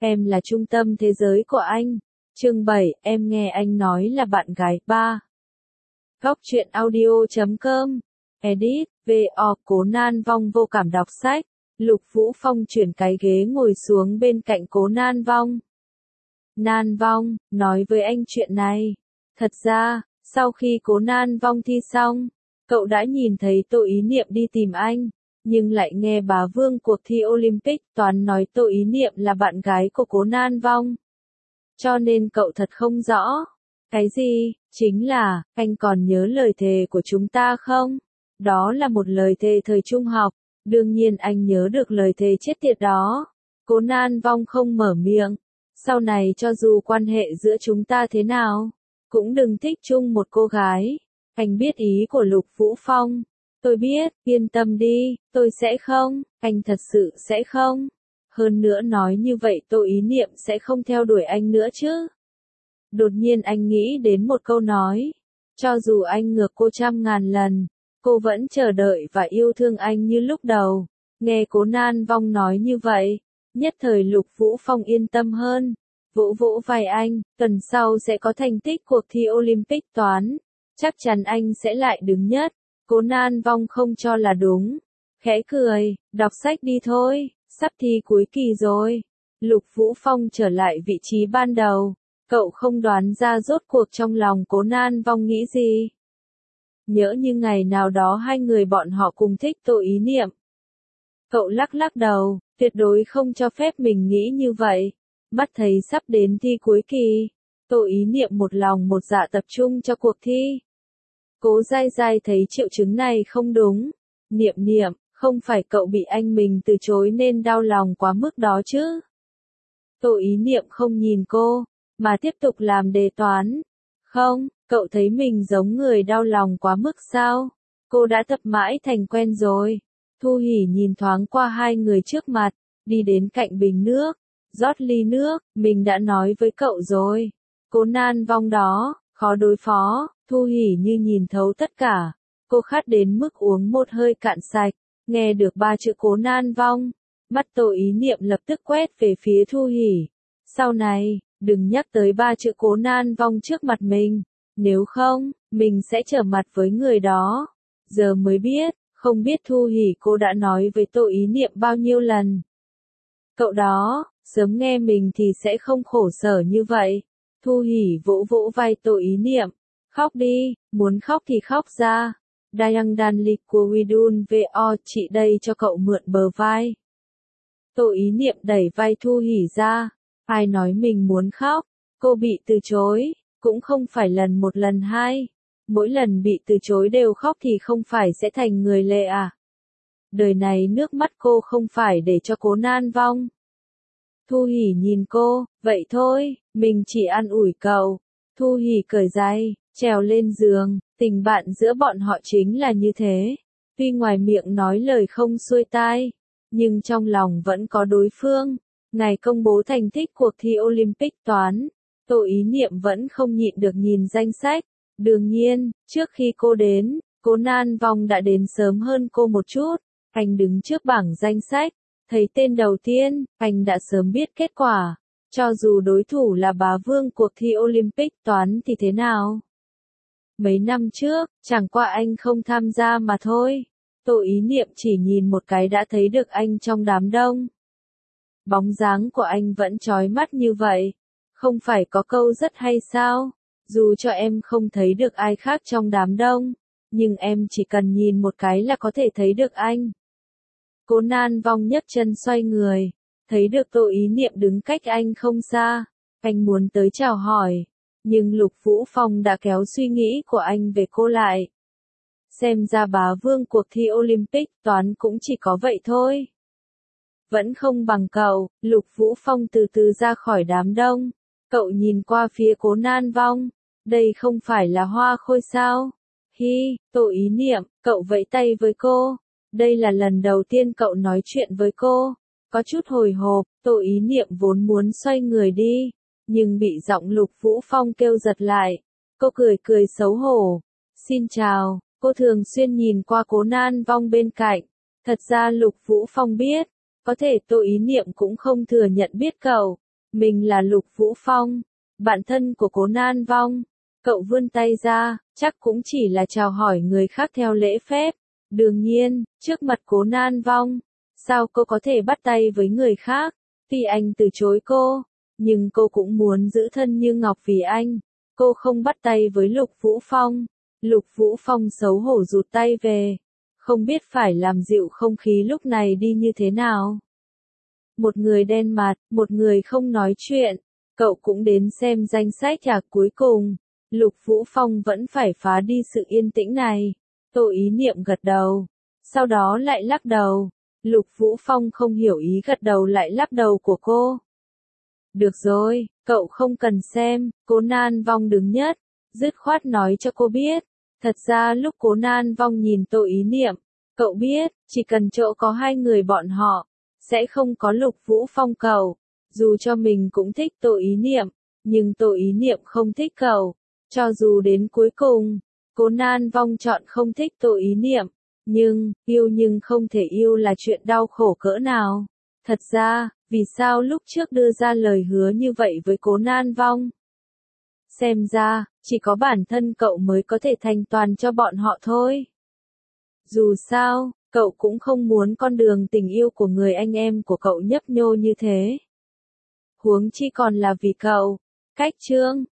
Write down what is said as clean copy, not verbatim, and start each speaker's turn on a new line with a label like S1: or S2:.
S1: Em là trung tâm thế giới của anh. Chương 7, em nghe anh nói là bạn gái. 3. Góc truyện audio.com. Edit, VO. Cố Nan Vong vô cảm đọc sách. Lục Vũ Phong chuyển cái ghế ngồi xuống bên cạnh Cố Nan Vong. Nan Vong, nói với anh chuyện này. Thật ra, sau khi Cố Nan Vong thi xong, cậu đã nhìn thấy Tô Ý Niệm đi tìm anh, nhưng lại nghe Bá Vương cuộc thi Olympic toán nói Tô Ý Niệm là bạn gái của Cố Nan Vong. Cho nên cậu thật không rõ. Cái gì? Chính là, anh còn nhớ lời thề của chúng ta không? Đó là một lời thề thời trung học. Đương nhiên anh nhớ được lời thề chết tiệt đó. Cố Nan Vong không mở miệng. Sau này cho dù quan hệ giữa chúng ta thế nào, cũng đừng thích chung một cô gái. Anh biết ý của Lục Vũ Phong. Tôi biết, yên tâm đi, tôi sẽ không, anh thật sự sẽ không. Hơn nữa nói như vậy Tô Ý Niệm sẽ không theo đuổi anh nữa chứ. Đột nhiên anh nghĩ đến một câu nói. Cho dù anh ngược cô 100.000 lần, cô vẫn chờ đợi và yêu thương anh như lúc đầu. Nghe Cố Nan Vong nói như vậy, nhất thời Lục Vũ Phong yên tâm hơn. Vỗ vỗ vai anh, tuần sau sẽ có thành tích cuộc thi Olympic toán. Chắc chắn anh sẽ lại đứng nhất. Cố Nan Vong không cho là đúng. Khẽ cười, đọc sách đi thôi, sắp thi cuối kỳ rồi. Lục Vũ Phong trở lại vị trí ban đầu. Cậu không đoán ra rốt cuộc trong lòng Cố Nan Vong nghĩ gì. Nhỡ như ngày nào đó hai người bọn họ cùng thích Tô Ý Niệm. Cậu lắc lắc đầu, tuyệt đối không cho phép mình nghĩ như vậy. Mắt thấy sắp đến thi cuối kỳ. Tô Ý Niệm một lòng một dạ tập trung cho cuộc thi. Cố dai dai thấy triệu chứng này không đúng. Niệm niệm, không phải cậu bị anh mình từ chối nên đau lòng quá mức đó chứ. Tô Ý Niệm không nhìn cô, mà tiếp tục làm đề toán. Không, cậu thấy mình giống người đau lòng quá mức sao? Cô đã tập mãi thành quen rồi. Thu Hỉ nhìn thoáng qua hai người trước mặt, đi đến cạnh bình nước, rót ly nước, mình đã nói với cậu rồi. Cố Nan Vong đó, khó đối phó, Thu Hỉ như nhìn thấu tất cả. Cô khát đến mức uống một hơi cạn sạch, nghe được 3 chữ Cố Nan Vong. Mắt Tô Ý Niệm lập tức quét về phía Thu Hỉ. Sau này, đừng nhắc tới 3 chữ Cố Nan Vong trước mặt mình. Nếu không, mình sẽ trở mặt với người đó. Giờ mới biết, không biết Thu Hỉ cô đã nói với Tô Ý Niệm bao nhiêu lần. Cậu đó, sớm nghe mình thì sẽ không khổ sở như vậy. Thu Hỉ vỗ vỗ vai Tô Ý Niệm. Khóc đi, muốn khóc thì khóc ra. Dayang Dan Lik của Widun VO chị đây cho cậu mượn bờ vai. Tô Ý Niệm đẩy vai Thu Hỉ ra. Ai nói mình muốn khóc, cô bị từ chối, cũng không phải lần một lần hai. Mỗi lần bị từ chối đều khóc thì không phải sẽ thành người lệ à? Đời này nước mắt cô không phải để cho Cố Nan Vong. Thu Hỉ nhìn cô, vậy thôi, mình chỉ an ủi cậu. Thu Hỉ cởi giày, trèo lên giường, tình bạn giữa bọn họ chính là như thế. Tuy ngoài miệng nói lời không xuôi tai, nhưng trong lòng vẫn có đối phương. Ngày công bố thành tích cuộc thi Olympic toán, Tô Ý Niệm vẫn không nhịn được nhìn danh sách. Đương nhiên, trước khi cô đến, Cố Nan Vong đã đến sớm hơn cô một chút. Anh đứng trước bảng danh sách, thấy tên đầu tiên, anh đã sớm biết kết quả. Cho dù đối thủ là Bá Vương cuộc thi Olympic toán thì thế nào? Mấy năm trước, chẳng qua anh không tham gia mà thôi. Tô Ý Niệm chỉ nhìn một cái đã thấy được anh trong đám đông. Bóng dáng của anh vẫn chói mắt như vậy. Không phải có câu rất hay sao? Dù cho em không thấy được ai khác trong đám đông, nhưng em chỉ cần nhìn một cái là có thể thấy được anh. Cố Nan Vong nhấc chân xoay người, thấy được Tô Ý Niệm đứng cách anh không xa. Anh muốn tới chào hỏi, nhưng Lục Vũ Phong đã kéo suy nghĩ của anh về cô lại. Xem ra Bá Vương cuộc thi Olympic toán cũng chỉ có vậy thôi. Vẫn không bằng cậu. Lục Vũ Phong từ từ ra khỏi đám đông. Cậu nhìn qua phía Cố Nan Vong. Đây không phải là Hoa Khôi sao? Hi, Tô Ý Niệm, cậu vẫy tay với cô. Đây là lần đầu tiên cậu nói chuyện với cô. Có chút hồi hộp, Tô Ý Niệm vốn muốn xoay người đi, nhưng bị giọng Lục Vũ Phong kêu giật lại. Cô cười cười xấu hổ. Xin chào, cô thường xuyên nhìn qua Cố Nan Vong bên cạnh. Thật ra Lục Vũ Phong biết, có thể Tô Ý Niệm cũng không thừa nhận biết cậu, Mình là Lục Vũ Phong, bạn thân của Cố Nan Vong. Cậu vươn tay ra, chắc cũng chỉ là chào hỏi người khác theo lễ phép. Đương nhiên, trước mặt Cố Nan Vong, sao cô có thể bắt tay với người khác? Tuy anh từ chối cô, nhưng cô cũng muốn giữ thân như ngọc vì anh. Cô không bắt tay với Lục Vũ Phong. Lục Vũ Phong xấu hổ rụt tay về. Không biết phải làm dịu không khí lúc này đi như thế nào. Một người đen mặt, một người không nói chuyện. Cậu cũng đến xem danh sách nhạc cuối cùng. Lục Vũ Phong vẫn phải phá đi sự yên tĩnh này. Tô Ý Niệm gật đầu. Sau đó lại lắc đầu. Lục Vũ Phong không hiểu ý gật đầu lại lắc đầu của cô. Được rồi, cậu không cần xem. Cố Nan Vong đứng nhất. Dứt khoát nói cho cô biết. Thật ra lúc Cố Nan Vong nhìn Tô Ý Niệm, cậu biết, chỉ cần chỗ có hai người bọn họ, sẽ không có Lục Vũ Phong cậu. Dù cho mình cũng thích Tô Ý Niệm, nhưng Tô Ý Niệm không thích cậu. Cho dù đến cuối cùng, Cố Nan Vong chọn không thích Tô Ý Niệm, nhưng không thể yêu là chuyện đau khổ cỡ nào. Thật ra, vì sao lúc trước đưa ra lời hứa như vậy với Cố Nan Vong? Xem ra, chỉ có bản thân cậu mới có thể thành toàn cho bọn họ thôi. Dù sao, cậu cũng không muốn con đường tình yêu của người anh em của cậu nhấp nhô như thế. Huống chi còn là vì cậu. Cách chương